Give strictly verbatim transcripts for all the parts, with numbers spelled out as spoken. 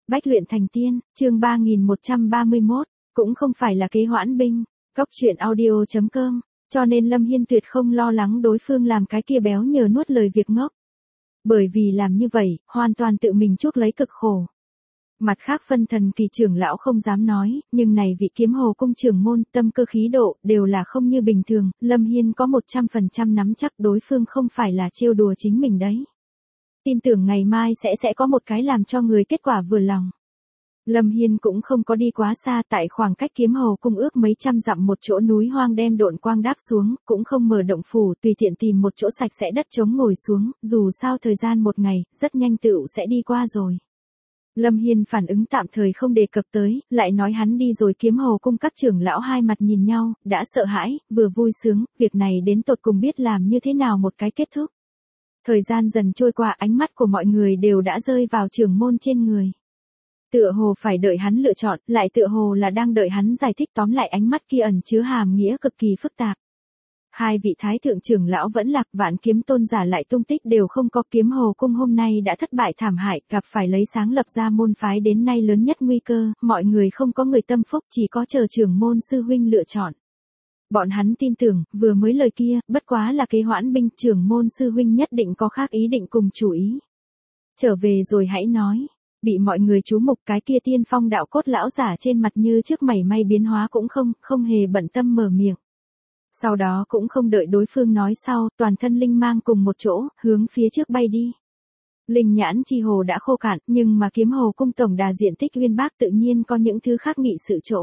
Bách luyện thành tiên, chương ba nghìn một trăm ba mươi mốt, cũng không phải là kế hoãn binh, cóc truyện audio chấm com, cho nên Lâm Hiên tuyệt không lo lắng đối phương làm cái kia béo nhờ nuốt lời việc ngốc. Bởi vì làm như vậy, hoàn toàn tự mình chuốc lấy cực khổ. Mặt khác phân thần kỳ trưởng lão không dám nói, nhưng này vị kiếm hồ cung trưởng môn tâm cơ khí độ đều là không như bình thường, Lâm Hiên có một trăm phần trăm nắm chắc đối phương không phải là trêu đùa chính mình đấy. Tin tưởng ngày mai sẽ sẽ có một cái làm cho người kết quả vừa lòng. Lâm Hiên cũng không có đi quá xa, tại khoảng cách kiếm hồ cung ước mấy trăm dặm một chỗ núi hoang đem độn quang đáp xuống, cũng không mở động phủ, tùy tiện tìm một chỗ sạch sẽ đất trống ngồi xuống, dù sao thời gian một ngày, rất nhanh tựu sẽ đi qua rồi. Lâm Hiên phản ứng tạm thời không đề cập tới, lại nói hắn đi rồi kiếm hồ cung các trưởng lão hai mặt nhìn nhau, đã sợ hãi, vừa vui sướng, việc này đến tột cùng biết làm như thế nào một cái kết thúc. Thời gian dần trôi qua, ánh mắt của mọi người đều đã rơi vào trưởng môn trên người. Tựa hồ phải đợi hắn lựa chọn, lại tựa hồ là đang đợi hắn giải thích, tóm lại ánh mắt kia ẩn chứa hàm nghĩa cực kỳ phức tạp. Hai vị thái thượng trưởng lão vẫn lạc, Vạn Kiếm tôn giả lại tung tích đều không có, kiếm hồ cung hôm nay đã thất bại thảm hại, gặp phải lấy sáng lập ra môn phái đến nay lớn nhất nguy cơ, mọi người không có người tâm phúc, chỉ có chờ trưởng môn sư huynh lựa chọn. Bọn hắn tin tưởng, vừa mới lời kia, bất quá là kế hoãn binh, trưởng môn sư huynh nhất định có khác ý định cùng chủ ý. Trở về rồi hãy nói. Bị mọi người chú mục, cái kia tiên phong đạo cốt lão giả trên mặt như trước mảy may biến hóa cũng không, không hề bận tâm mở miệng. Sau đó cũng không đợi đối phương nói sau, toàn thân linh mang cùng một chỗ, hướng phía trước bay đi. Linh nhãn chi hồ đã khô cạn, nhưng mà kiếm hồ cung tổng đà diện tích uyên bác tự nhiên có những thứ khác nghị sự chỗ.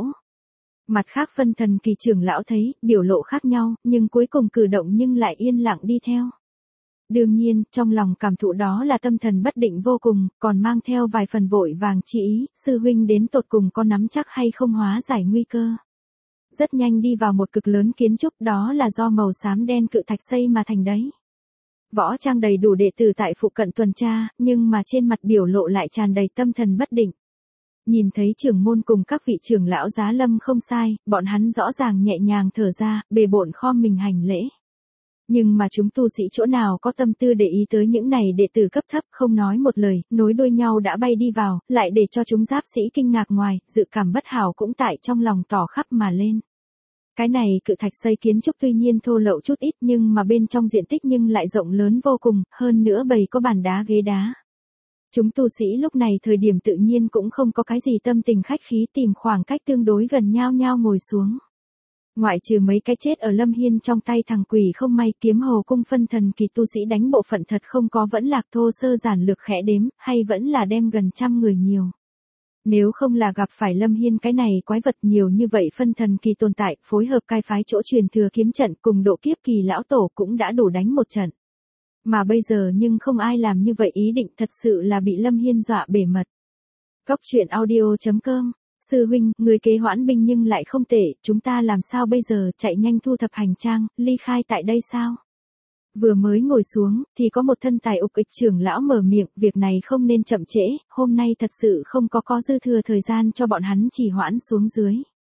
Mặt khác phân thần kỳ trưởng lão thấy, biểu lộ khác nhau, nhưng cuối cùng cử động nhưng lại yên lặng đi theo. Đương nhiên, trong lòng cảm thụ đó là tâm thần bất định vô cùng, còn mang theo vài phần vội vàng chi ý, sư huynh đến tột cùng có nắm chắc hay không hóa giải nguy cơ. Rất nhanh đi vào một cực lớn kiến trúc, đó là do màu xám đen cự thạch xây mà thành đấy. Võ trang đầy đủ đệ tử tại phụ cận tuần tra, nhưng mà trên mặt biểu lộ lại tràn đầy tâm thần bất định. Nhìn thấy trưởng môn cùng các vị trưởng lão giá lâm không sai, bọn hắn rõ ràng nhẹ nhàng thở ra, bề bộn khom mình hành lễ. Nhưng mà chúng tu sĩ chỗ nào có tâm tư để ý tới những này đệ tử cấp thấp, không nói một lời, nối đuôi nhau đã bay đi vào, lại để cho chúng giáp sĩ kinh ngạc ngoài, dự cảm bất hảo cũng tại trong lòng tỏ khắp mà lên. Cái này cự thạch xây kiến trúc tuy nhiên thô lậu chút ít, nhưng mà bên trong diện tích nhưng lại rộng lớn vô cùng, hơn nữa bầy có bàn đá ghế đá. Chúng tu sĩ lúc này thời điểm tự nhiên cũng không có cái gì tâm tình khách khí, tìm khoảng cách tương đối gần nhau nhau ngồi xuống. Ngoại trừ mấy cái chết ở Lâm Hiên trong tay thằng quỷ không may, kiếm hồ cung phân thần kỳ tu sĩ đánh bộ phận thật không có, vẫn lạc thô sơ giản lược khẽ đếm, hay vẫn là đem gần trăm người nhiều. Nếu không là gặp phải Lâm Hiên cái này quái vật nhiều như vậy phân thần kỳ tồn tại, phối hợp cai phái chỗ truyền thừa kiếm trận cùng độ kiếp kỳ lão tổ cũng đã đủ đánh một trận. Mà bây giờ nhưng không ai làm như vậy, ý định thật sự là bị Lâm Hiên dọa bể mật. Cóc truyện audio chấm com. Sư huynh, người kế hoãn binh nhưng lại không tệ, chúng ta làm sao bây giờ, chạy nhanh thu thập hành trang, ly khai tại đây sao? Vừa mới ngồi xuống, thì có một thân tài ục ịch trưởng lão mở miệng, việc này không nên chậm trễ, hôm nay thật sự không có có dư thừa thời gian cho bọn hắn chỉ hoãn xuống dưới.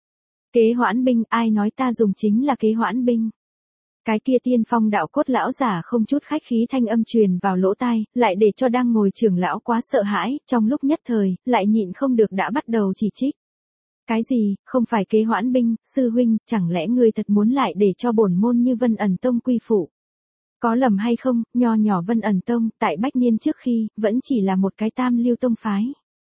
Kế hoãn binh, ai nói ta dùng chính là kế hoãn binh? Cái kia tiên phong đạo cốt lão giả không chút khách khí thanh âm truyền vào lỗ tai, lại để cho đang ngồi trưởng lão quá sợ hãi, trong lúc nhất thời, lại nhịn không được đã bắt đầu chỉ trích. Cái gì, không phải kế hoãn binh, sư huynh, chẳng lẽ ngươi thật muốn lại để cho bổn môn như Vân Ẩn Tông quy phụ? Có lầm hay không, nho nhỏ Vân Ẩn Tông, tại bách niên trước khi, vẫn chỉ là một cái tam lưu tông phái.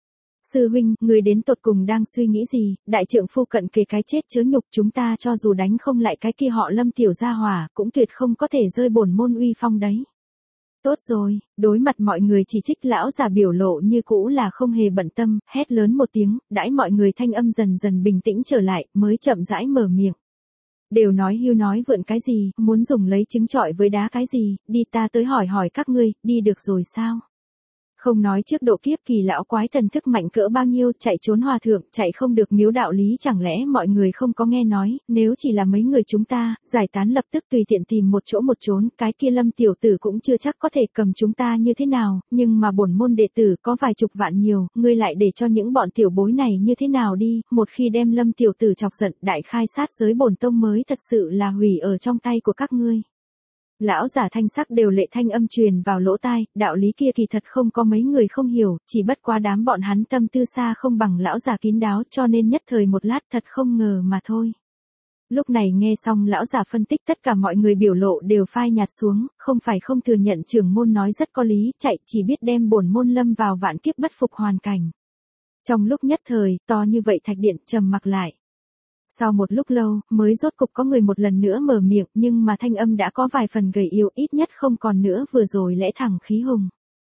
Sư huynh, người đến tột cùng đang suy nghĩ gì, đại trượng phu cận kề cái chết chớ nhục, chúng ta cho dù đánh không lại cái kia họ Lâm tiểu gia hỏa, cũng tuyệt không có thể rơi bổn môn uy phong đấy. Tốt rồi, đối mặt mọi người chỉ trích, lão già biểu lộ như cũ là không hề bận tâm, hét lớn một tiếng, đãi mọi người thanh âm dần dần bình tĩnh trở lại, mới chậm rãi mở miệng. Đều nói hưu nói vượn cái gì, muốn dùng lấy trứng trọi với đá cái gì, đi ta tới hỏi hỏi các ngươi, đi được rồi sao? Không nói trước độ kiếp kỳ lão quái thần thức mạnh cỡ bao nhiêu, chạy trốn hòa thượng, chạy không được miếu đạo lý, chẳng lẽ mọi người không có nghe nói, nếu chỉ là mấy người chúng ta, giải tán lập tức tùy tiện tìm một chỗ một trốn, cái kia Lâm tiểu tử cũng chưa chắc có thể cầm chúng ta như thế nào, nhưng mà bổn môn đệ tử có vài chục vạn nhiều, ngươi lại để cho những bọn tiểu bối này như thế nào đi, một khi đem Lâm tiểu tử chọc giận, đại khai sát giới bổn tông mới thật sự là hủy ở trong tay của các ngươi. Lão giả thanh sắc đều lệ thanh âm truyền vào lỗ tai, đạo lý kia kỳ thật không có mấy người không hiểu, chỉ bất quá đám bọn hắn tâm tư xa không bằng lão giả kín đáo cho nên nhất thời một lát thật không ngờ mà thôi. Lúc này nghe xong lão giả phân tích tất cả mọi người biểu lộ đều phai nhạt xuống, không phải không thừa nhận trưởng môn nói rất có lý, chạy chỉ biết đem bổn môn lâm vào vạn kiếp bất phục hoàn cảnh. Trong lúc nhất thời, to như vậy thạch điện trầm mặc lại. Sau một lúc lâu, mới rốt cục có người một lần nữa mở miệng nhưng mà thanh âm đã có vài phần gầy yếu ít nhất không còn nữa vừa rồi lẽ thẳng khí hùng.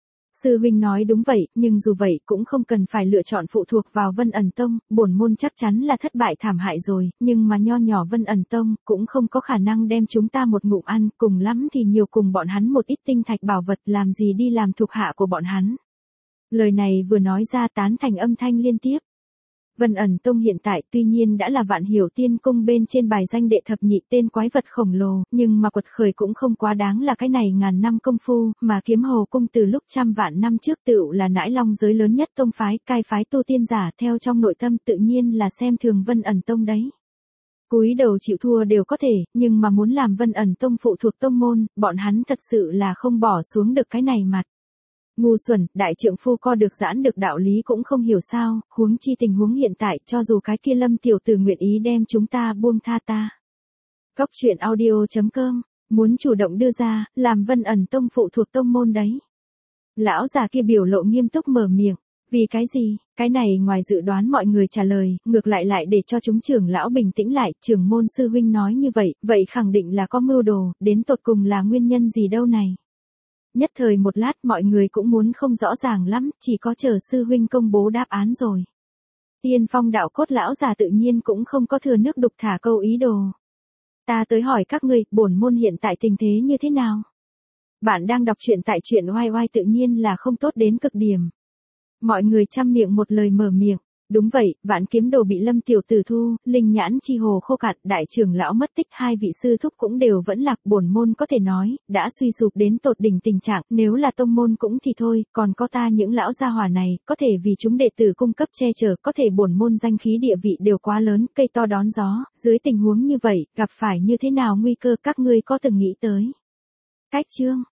Sư huynh nói đúng vậy, nhưng dù vậy cũng không cần phải lựa chọn phụ thuộc vào Vân ẩn tông, bổn môn chắc chắn là thất bại thảm hại rồi, nhưng mà nho nhỏ Vân ẩn tông cũng không có khả năng đem chúng ta một ngụm ăn, cùng lắm thì nhiều cùng bọn hắn một ít tinh thạch bảo vật làm gì đi làm thuộc hạ của bọn hắn. Lời này vừa nói ra tán thành âm thanh liên tiếp. Vân ẩn tông hiện tại tuy nhiên đã là vạn hiểu tiên cung bên trên bài danh đệ thập nhị tên quái vật khổng lồ, nhưng mà quật khởi cũng không quá đáng là cái này ngàn năm công phu, mà kiếm hồ cung từ lúc trăm vạn năm trước tựu là nãi long giới lớn nhất tông phái, cai phái tu tiên giả theo trong nội tâm tự nhiên là xem thường Vân ẩn tông đấy. Cúi đầu chịu thua đều có thể, nhưng mà muốn làm Vân ẩn tông phụ thuộc tông môn, bọn hắn thật sự là không bỏ xuống được cái này mặt. Ngu xuẩn, đại trượng phu co được giãn được đạo lý cũng không hiểu sao, huống chi tình huống hiện tại cho dù cái kia Lâm tiểu tử nguyện ý đem chúng ta buông tha ta. Cóc truyện audio chấm com, muốn chủ động đưa ra, làm Vân ẩn tông phụ thuộc tông môn đấy. Lão già kia biểu lộ nghiêm túc mở miệng, vì cái gì, cái này ngoài dự đoán mọi người trả lời, ngược lại lại để cho chúng trưởng lão bình tĩnh lại, trưởng môn sư huynh nói như vậy, vậy khẳng định là có mưu đồ, đến tột cùng là nguyên nhân gì đâu này. Nhất thời một lát mọi người cũng muốn không rõ ràng lắm, chỉ có chờ sư huynh công bố đáp án rồi. Tiên phong đạo cốt lão già tự nhiên cũng không có thừa nước đục thả câu ý đồ. Ta tới hỏi các ngươi, bổn môn hiện tại tình thế như thế nào? Bạn đang đọc truyện tại truyện oai oai tự nhiên là không tốt đến cực điểm. Mọi người chăm miệng một lời mở miệng. Đúng vậy, vạn kiếm đồ bị Lâm tiểu tử thu, linh nhãn chi hồ khô cạn, đại trưởng lão mất tích, hai vị sư thúc cũng đều vẫn lạc, bổn môn có thể nói, đã suy sụp đến tột đỉnh tình trạng, nếu là tông môn cũng thì thôi, còn có ta những lão gia hỏa này, có thể vì chúng đệ tử cung cấp che chở, có thể bổn môn danh khí địa vị đều quá lớn, cây to đón gió, dưới tình huống như vậy, gặp phải như thế nào nguy cơ các ngươi có từng nghĩ tới. Cách chương